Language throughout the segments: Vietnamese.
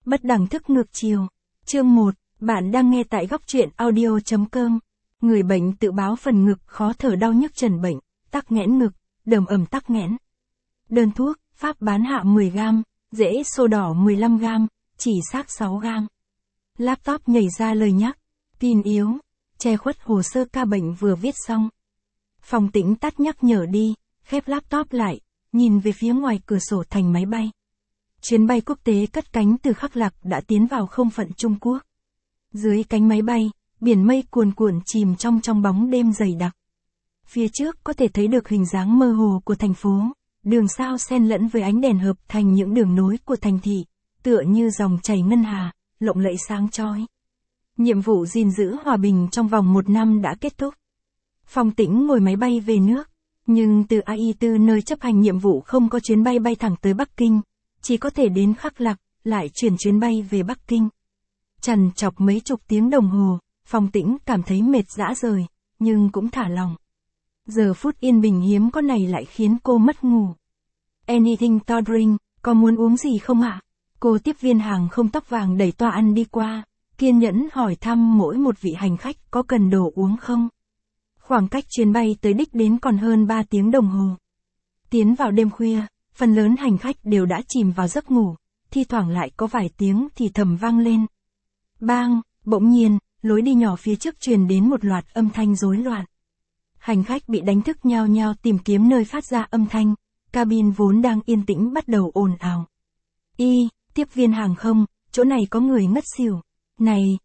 Bất đẳng thức ngược chiều. Chương 1, bạn đang nghe tại góc truyện audio.com. Người bệnh tự báo phần ngực khó thở đau nhức trần bệnh, tắc nghẽn ngực, đờm ẩm tắc nghẽn. Đơn thuốc, Pháp bán hạ 10g, rễ sô đỏ 15g, chỉ xác 6g. Laptop nhảy ra lời nhắc, pin yếu, che khuất hồ sơ ca bệnh vừa viết xong. Phòng Tĩnh tắt nhắc nhở đi, khép laptop lại, nhìn về phía ngoài cửa sổ thành máy bay. Chuyến bay quốc tế cất cánh từ Khắc Lặc đã tiến vào không phận Trung Quốc. Dưới cánh máy bay, biển mây cuồn cuộn chìm trong bóng đêm dày đặc. Phía trước có thể thấy được hình dáng mơ hồ của thành phố, đường sao xen lẫn với ánh đèn hợp thành những đường nối của thành thị, tựa như dòng chảy ngân hà, lộng lẫy sáng chói. Nhiệm vụ gìn giữ hòa bình trong vòng 1 năm đã kết thúc. Phong Tĩnh ngồi máy bay về nước, nhưng từ AI4 nơi chấp hành nhiệm vụ không có chuyến bay bay thẳng tới Bắc Kinh, chỉ có thể đến Khắc Lặc, lại chuyển chuyến bay về Bắc Kinh. Trằn trọc mấy chục tiếng đồng hồ, Phong Tĩnh cảm thấy mệt rã rời, nhưng cũng thả lòng. Giờ phút yên bình hiếm có này lại khiến cô mất ngủ. Anything to drink, có muốn uống gì không ạ? Cô tiếp viên hàng không tóc vàng đẩy toa ăn đi qua, kiên nhẫn hỏi thăm mỗi một vị hành khách có cần đồ uống không. Khoảng cách chuyến bay tới đích đến còn hơn 3 tiếng đồng hồ. Tiến vào đêm khuya, phần lớn hành khách đều đã chìm vào giấc ngủ, thi thoảng lại có vài tiếng thì thầm vang lên. Bang, bỗng nhiên, lối đi nhỏ phía trước truyền đến một loạt âm thanh rối loạn. Hành khách bị đánh thức nhao nhao tìm kiếm nơi phát ra âm thanh, cabin vốn đang yên tĩnh bắt đầu ồn ào. Tiếp viên hàng không, chỗ này có người ngất xỉu. Này,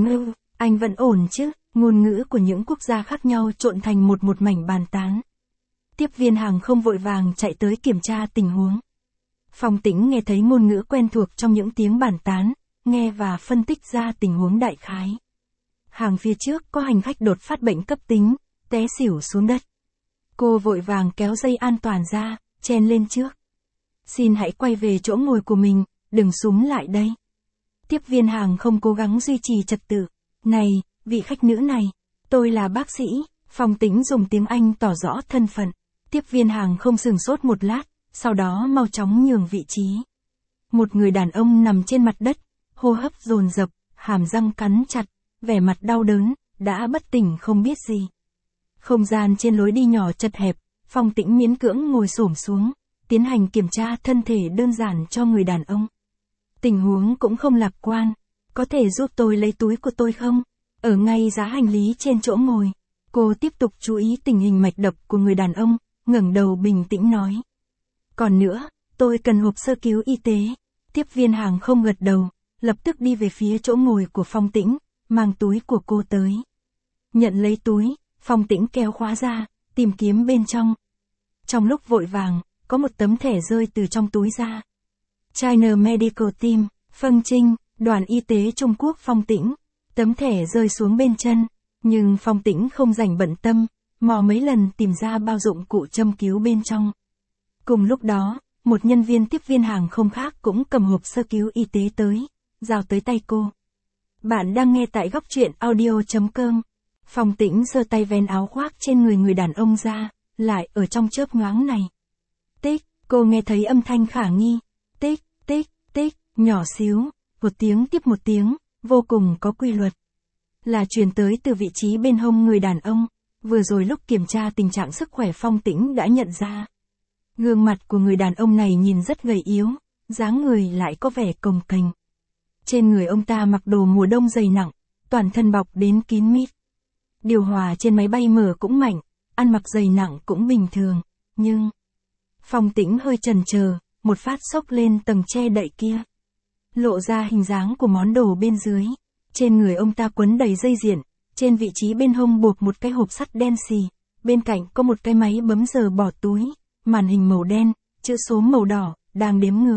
anh vẫn ổn chứ? Ngôn ngữ của những quốc gia khác nhau trộn thành một mảnh bàn tán. Tiếp viên hàng không vội vàng chạy tới kiểm tra tình huống. Phong Tĩnh nghe thấy ngôn ngữ quen thuộc trong những tiếng bàn tán, nghe và phân tích ra tình huống đại khái. Hàng phía trước có hành khách đột phát bệnh cấp tính, té xỉu xuống đất. Cô vội vàng kéo dây an toàn ra, chen lên trước. Xin hãy quay về chỗ ngồi của mình, đừng súm lại đây. Tiếp viên hàng không cố gắng duy trì trật tự. Này, vị khách nữ này, tôi là bác sĩ. Phong Tĩnh dùng tiếng Anh tỏ rõ thân phận. Tiếp viên hàng không sửng sốt một lát, sau đó mau chóng nhường vị trí. Một người đàn ông nằm trên mặt đất, hô hấp dồn dập, hàm răng cắn chặt, vẻ mặt đau đớn, đã bất tỉnh không biết gì. Không gian trên lối đi nhỏ chật hẹp, Phong Tĩnh miễn cưỡng ngồi xổm xuống, tiến hành kiểm tra thân thể đơn giản cho người đàn ông. Tình huống cũng không lạc quan, có thể giúp tôi lấy túi của tôi không? Ở ngay giá hành lý trên chỗ ngồi. Cô tiếp tục chú ý tình hình mạch đập của người đàn ông, ngẩng đầu bình tĩnh nói. Còn nữa, tôi cần hộp sơ cứu y tế. Tiếp viên hàng không gật đầu, lập tức đi về phía chỗ ngồi của Phong Tĩnh, mang túi của cô tới. Nhận lấy túi, Phong Tĩnh kéo khóa ra, tìm kiếm bên trong. Trong lúc vội vàng, có một tấm thẻ rơi từ trong túi ra. China Medical Team, Phân Trinh, đoàn y tế Trung Quốc Phong Tĩnh. Tấm thẻ rơi xuống bên chân, nhưng Phong Tĩnh không rảnh bận tâm, mò mấy lần tìm ra bao dụng cụ châm cứu bên trong. Cùng lúc đó, một nhân viên tiếp viên hàng không khác cũng cầm hộp sơ cứu y tế tới, giao tới tay cô. Bạn đang nghe tại góc truyện audio.com. Phong Tĩnh giơ tay vén áo khoác trên người đàn ông ra, lại ở trong chớp nhoáng này. Tích, cô nghe thấy âm thanh khả nghi. Tích, tích, tích, nhỏ xíu, một tiếng tiếp một tiếng, vô cùng có quy luật. Là truyền tới từ vị trí bên hông người đàn ông, vừa rồi lúc kiểm tra tình trạng sức khỏe Phong Tĩnh đã nhận ra. Gương mặt của người đàn ông này nhìn rất gầy yếu, dáng người lại có vẻ cồng kềnh. Trên người ông ta mặc đồ mùa đông dày nặng, toàn thân bọc đến kín mít. Điều hòa trên máy bay mở cũng mạnh, ăn mặc dày nặng cũng bình thường, nhưng... Phong Tĩnh hơi chần chờ, một phát xốc lên tầng che đậy kia. Lộ ra hình dáng của món đồ bên dưới. Trên người ông ta quấn đầy dây diện, trên vị trí bên hông buộc một cái hộp sắt đen xì, bên cạnh có một cái máy bấm giờ bỏ túi, màn hình màu đen, chữ số màu đỏ, đang đếm ngược.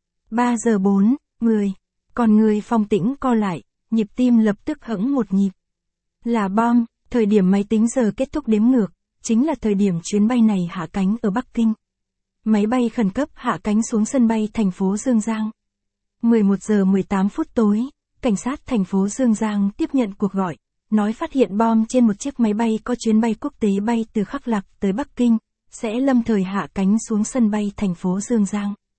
3 giờ 4, 10. Còn người Phong Tĩnh co lại, nhịp tim lập tức hững một nhịp. Là bom, thời điểm máy tính giờ kết thúc đếm ngược, chính là thời điểm chuyến bay này hạ cánh ở Bắc Kinh. Máy bay khẩn cấp hạ cánh xuống sân bay thành phố Dương Giang. 11 giờ 18 phút tối, cảnh sát thành phố Dương Giang tiếp nhận cuộc gọi, nói phát hiện bom trên một chiếc máy bay có chuyến bay quốc tế bay từ Khắc Lặc tới Bắc Kinh, sẽ lâm thời hạ cánh xuống sân bay thành phố Dương Giang.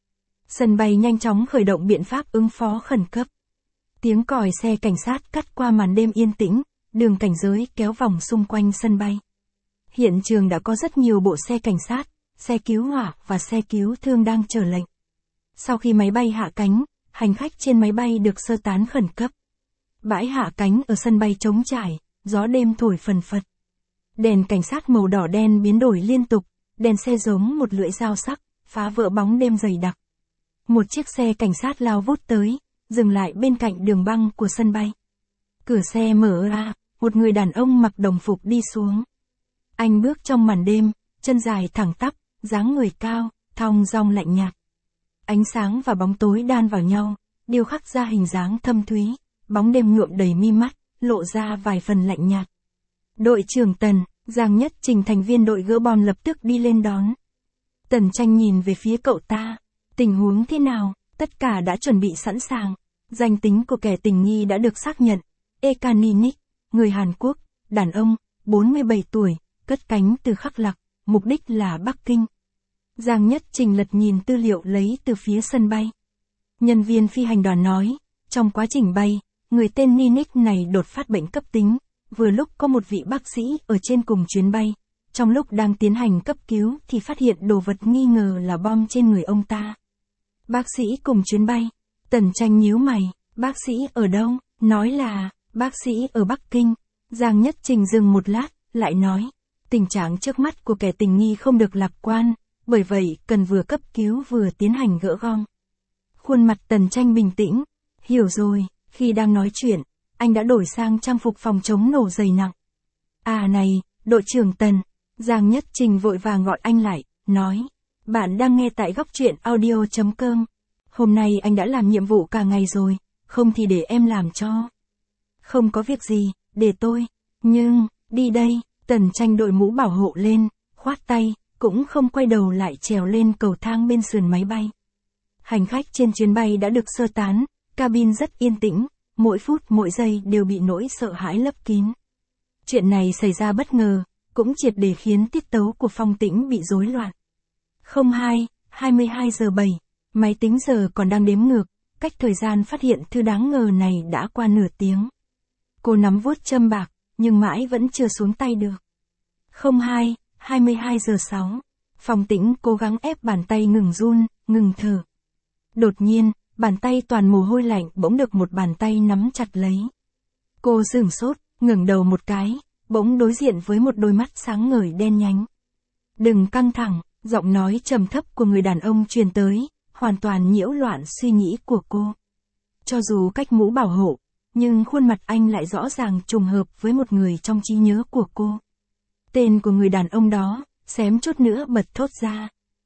Sân bay nhanh chóng khởi động biện pháp ứng phó khẩn cấp. Tiếng còi xe cảnh sát cắt qua màn đêm yên tĩnh, đường cảnh giới kéo vòng xung quanh sân bay. Hiện trường đã có rất nhiều bộ xe cảnh sát, xe cứu hỏa và xe cứu thương đang chờ lệnh. Sau khi máy bay hạ cánh, hành khách trên máy bay được sơ tán khẩn cấp. Bãi hạ cánh ở sân bay trống trải, gió đêm thổi phần phật. Đèn cảnh sát màu đỏ đen biến đổi liên tục, đèn xe giống một lưỡi dao sắc, phá vỡ bóng đêm dày đặc. Một chiếc xe cảnh sát lao vút tới, dừng lại bên cạnh đường băng của sân bay. Cửa xe mở ra, một người đàn ông mặc đồng phục đi xuống. Anh bước trong màn đêm, chân dài thẳng tắp, dáng người cao, thong dong lạnh nhạt. Ánh sáng và bóng tối đan vào nhau, điêu khắc ra hình dáng thâm thúy, bóng đêm nhuộm đầy mi mắt, lộ ra vài phần lạnh nhạt. Đội trưởng Tần, Giang Nhất Trình thành viên đội gỡ bom lập tức đi lên đón. Tần Tranh nhìn về phía cậu ta. Tình huống thế nào? Tất cả đã chuẩn bị sẵn sàng. Danh tính của kẻ tình nghi đã được xác nhận. Ekaninik, người Hàn Quốc, đàn ông, 47 tuổi, cất cánh từ Khắc Lặc, mục đích là Bắc Kinh. Giang Nhất Trình lật nhìn tư liệu lấy từ phía sân bay. Nhân viên phi hành đoàn nói, trong quá trình bay, người tên Ninik này đột phát bệnh cấp tính, vừa lúc có một vị bác sĩ ở trên cùng chuyến bay. Trong lúc đang tiến hành cấp cứu thì phát hiện đồ vật nghi ngờ là bom trên người ông ta. Bác sĩ cùng chuyến bay. Tần Tranh nhíu mày, bác sĩ ở đâu? Nói là, bác sĩ ở Bắc Kinh. Giang Nhất Trình dừng một lát, lại nói, tình trạng trước mắt của kẻ tình nghi không được lạc quan, bởi vậy cần vừa cấp cứu vừa tiến hành gỡ gom. Khuôn mặt Tần Tranh bình tĩnh, hiểu rồi, khi đang nói chuyện, anh đã đổi sang trang phục phòng chống nổ dày nặng. À này, đội trưởng Tần. Giang Nhất Trình vội vàng gọi anh lại, nói, bạn đang nghe tại góc truyện audio.com. Hôm nay anh đã làm nhiệm vụ cả ngày rồi, không thì để em làm cho. Không có việc gì, để tôi. Nhưng, đi đây. Tần Tranh đội mũ bảo hộ lên, khoát tay, cũng không quay đầu lại trèo lên cầu thang bên sườn máy bay. Hành khách trên chuyến bay đã được sơ tán, cabin rất yên tĩnh, mỗi phút mỗi giây đều bị nỗi sợ hãi lấp kín. Chuyện này xảy ra bất ngờ, cũng triệt để khiến tiết tấu của Phong Tĩnh bị rối loạn. 22 giờ 7, máy tính giờ còn đang đếm ngược, cách thời gian phát hiện thứ đáng ngờ này đã qua nửa tiếng. Cô nắm vuốt châm bạc, nhưng mãi vẫn chưa xuống tay được. 22 giờ 6, Phong Tĩnh cố gắng ép bàn tay ngừng run, ngừng thở. Đột nhiên, bàn tay toàn mồ hôi lạnh bỗng được một bàn tay nắm chặt lấy. Cô sửng sốt, ngẩng đầu một cái, bỗng đối diện với một đôi mắt sáng ngời đen nhánh. Đừng căng thẳng, giọng nói trầm thấp của người đàn ông truyền tới, hoàn toàn nhiễu loạn suy nghĩ của cô. Cho dù cách mũ bảo hộ, nhưng khuôn mặt anh lại rõ ràng trùng hợp với một người trong trí nhớ của cô. Tên của người đàn ông đó, xém chút nữa bật thốt ra.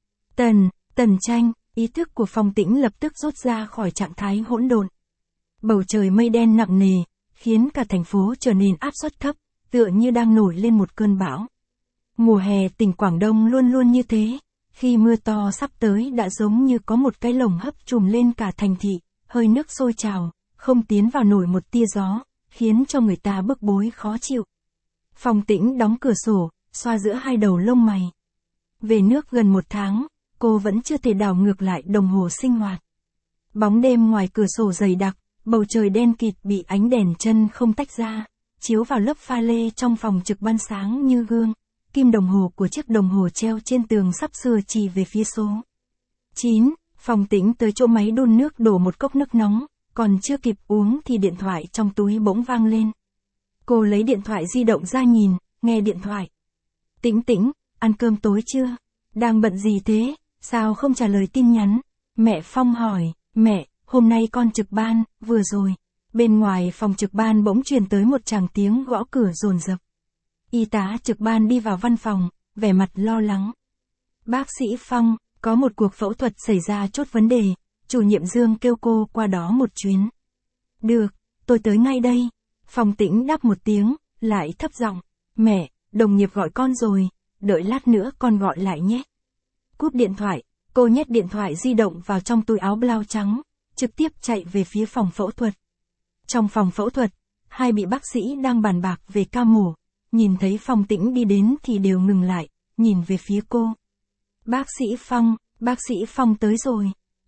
Tần Tranh, ý thức của Phong Tĩnh lập tức rút ra khỏi trạng thái hỗn độn. Bầu trời mây đen nặng nề, khiến cả thành phố trở nên áp suất thấp, tựa như đang nổi lên một cơn bão. Mùa hè tỉnh Quảng Đông luôn luôn như thế, khi mưa to sắp tới đã giống như có một cái lồng hấp trùm lên cả thành thị, hơi nước sôi trào, không tiến vào nổi một tia gió, khiến cho người ta bức bối khó chịu. Phong Tĩnh đóng cửa sổ, xoa giữa hai đầu lông mày. Về nước gần 1 tháng, cô vẫn chưa thể đảo ngược lại đồng hồ sinh hoạt. Bóng đêm ngoài cửa sổ dày đặc, bầu trời đen kịt bị ánh đèn chân không tách ra, chiếu vào lớp pha lê trong phòng trực ban sáng như gương. Kim đồng hồ của chiếc đồng hồ treo trên tường sắp sửa chỉ về phía số 9. Phong Tĩnh tới chỗ máy đun nước đổ một cốc nước nóng, còn chưa kịp uống thì điện thoại trong túi bỗng vang lên. Cô lấy điện thoại di động ra nhìn, nghe điện thoại. Tĩnh, ăn cơm tối chưa? Đang bận gì thế? Sao không trả lời tin nhắn? Mẹ Phong hỏi, mẹ, hôm nay con trực ban, vừa rồi. Bên ngoài phòng trực ban bỗng truyền tới một tràng tiếng gõ cửa dồn dập. Y tá trực ban đi vào văn phòng, vẻ mặt lo lắng. Bác sĩ Phong, có một cuộc phẫu thuật xảy ra chốt vấn đề, chủ nhiệm Dương kêu cô qua đó một chuyến. Được, tôi tới ngay đây. Phong Tĩnh đáp một tiếng, lại thấp giọng, mẹ, đồng nghiệp gọi con rồi, đợi lát nữa con gọi lại nhé. Cúp điện thoại, cô nhét điện thoại di động vào trong túi áo blau trắng, trực tiếp chạy về phía phòng phẫu thuật. Trong phòng phẫu thuật, hai vị bác sĩ đang bàn bạc về ca mổ, nhìn thấy Phong Tĩnh đi đến thì đều ngừng lại, nhìn về phía cô. Bác sĩ Phong tới rồi.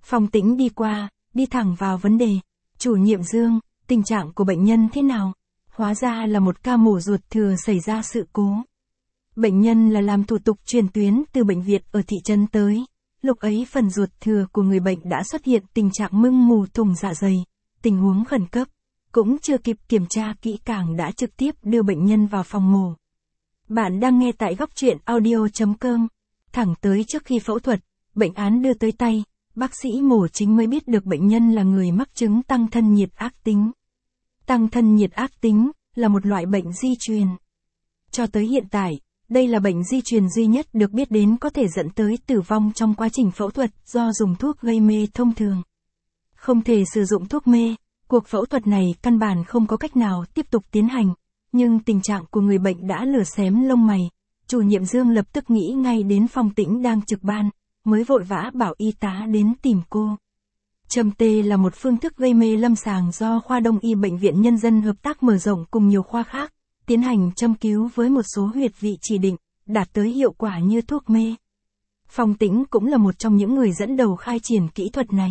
Phong Tĩnh đi qua, đi thẳng vào vấn đề. Chủ nhiệm Dương, tình trạng của bệnh nhân thế nào? Hóa ra là một ca mổ ruột thừa xảy ra sự cố. Bệnh nhân là làm thủ tục chuyển tuyến từ bệnh viện ở thị trấn tới. Lúc ấy phần ruột thừa của người bệnh đã xuất hiện tình trạng mưng mù thủng dạ dày, tình huống khẩn cấp. Cũng chưa kịp kiểm tra kỹ càng đã trực tiếp đưa bệnh nhân vào phòng mổ. Bạn đang nghe tại góc truyện audio.com. Thẳng tới trước khi phẫu thuật, bệnh án đưa tới tay, bác sĩ mổ chính mới biết được bệnh nhân là người mắc chứng tăng thân nhiệt ác tính. Tăng thân nhiệt ác tính là một loại bệnh di truyền. Cho tới hiện tại, đây là bệnh di truyền duy nhất được biết đến có thể dẫn tới tử vong trong quá trình phẫu thuật do dùng thuốc gây mê thông thường. Không thể sử dụng thuốc mê, cuộc phẫu thuật này căn bản không có cách nào tiếp tục tiến hành, nhưng tình trạng của người bệnh đã lửa xém lông mày. Chủ nhiệm Dương lập tức nghĩ ngay đến Phong Tĩnh đang trực ban, mới vội vã bảo y tá đến tìm cô. Châm tê là một phương thức gây mê lâm sàng do khoa Đông y Bệnh viện Nhân dân hợp tác mở rộng cùng nhiều khoa khác, tiến hành châm cứu với một số huyệt vị chỉ định, đạt tới hiệu quả như thuốc mê. Phong Tĩnh cũng là một trong những người dẫn đầu khai triển kỹ thuật này.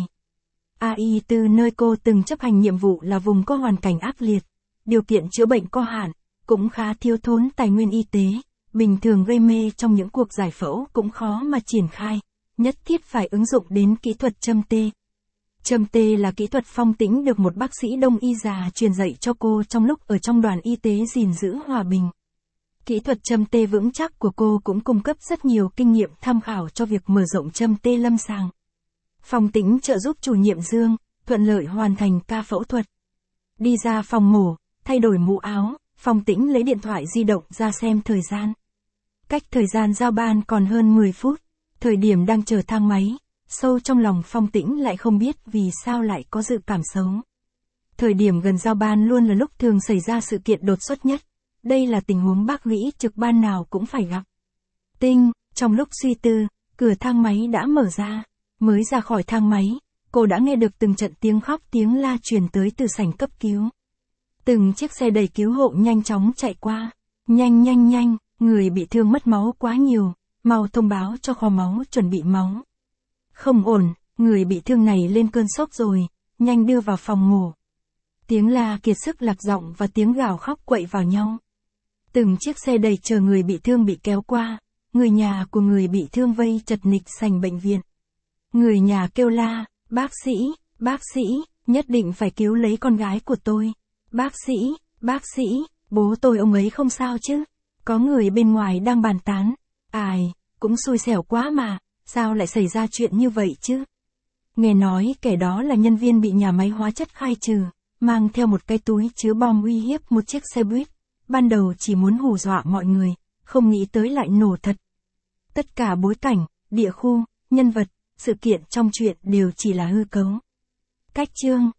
AI từ nơi cô từng chấp hành nhiệm vụ là vùng có hoàn cảnh ác liệt, điều kiện chữa bệnh có hạn, cũng khá thiếu thốn tài nguyên y tế, bình thường gây mê trong những cuộc giải phẫu cũng khó mà triển khai, nhất thiết phải ứng dụng đến kỹ thuật châm tê. Châm tê là kỹ thuật Phong Tĩnh được một bác sĩ Đông y già truyền dạy cho cô trong lúc ở trong đoàn y tế gìn giữ hòa bình. Kỹ thuật châm tê vững chắc của cô cũng cung cấp rất nhiều kinh nghiệm tham khảo cho việc mở rộng châm tê lâm sàng. Phong Tĩnh trợ giúp chủ nhiệm Dương, thuận lợi hoàn thành ca phẫu thuật. Đi ra phòng mổ, thay đổi mũ áo, Phong Tĩnh lấy điện thoại di động ra xem thời gian. Cách thời gian giao ban còn hơn 10 phút, thời điểm đang chờ thang máy, sâu trong lòng Phong Tĩnh lại không biết vì sao lại có dự cảm xấu. Thời điểm gần giao ban luôn là lúc thường xảy ra sự kiện đột xuất nhất, đây là tình huống bác Vĩ trực ban nào cũng phải gặp. Trong lúc suy tư, cửa thang máy đã mở ra. Mới ra khỏi thang máy, cô đã nghe được từng trận tiếng khóc tiếng la truyền tới từ sảnh cấp cứu. Từng chiếc xe đẩy cứu hộ nhanh chóng chạy qua. Nhanh, người bị thương mất máu quá nhiều, mau thông báo cho kho máu chuẩn bị máu. Không ổn, người bị thương này lên cơn sốt rồi, nhanh đưa vào phòng mổ. Tiếng la kiệt sức lạc giọng và tiếng gào khóc quậy vào nhau. Từng chiếc xe đẩy chờ người bị thương bị kéo qua, người nhà của người bị thương vây chật ních sảnh bệnh viện. Người nhà kêu la, bác sĩ, nhất định phải cứu lấy con gái của tôi. Bác sĩ, bố tôi ông ấy không sao chứ? Có người bên ngoài đang bàn tán. Ai, cũng xui xẻo quá mà, sao lại xảy ra chuyện như vậy chứ? Nghe nói kẻ đó là nhân viên bị nhà máy hóa chất khai trừ, mang theo một cái túi chứa bom uy hiếp một chiếc xe buýt. Ban đầu chỉ muốn hù dọa mọi người, không nghĩ tới lại nổ thật. Tất cả bối cảnh, địa khu, nhân vật, sự kiện trong chuyện đều chỉ là hư cấu. Cách chương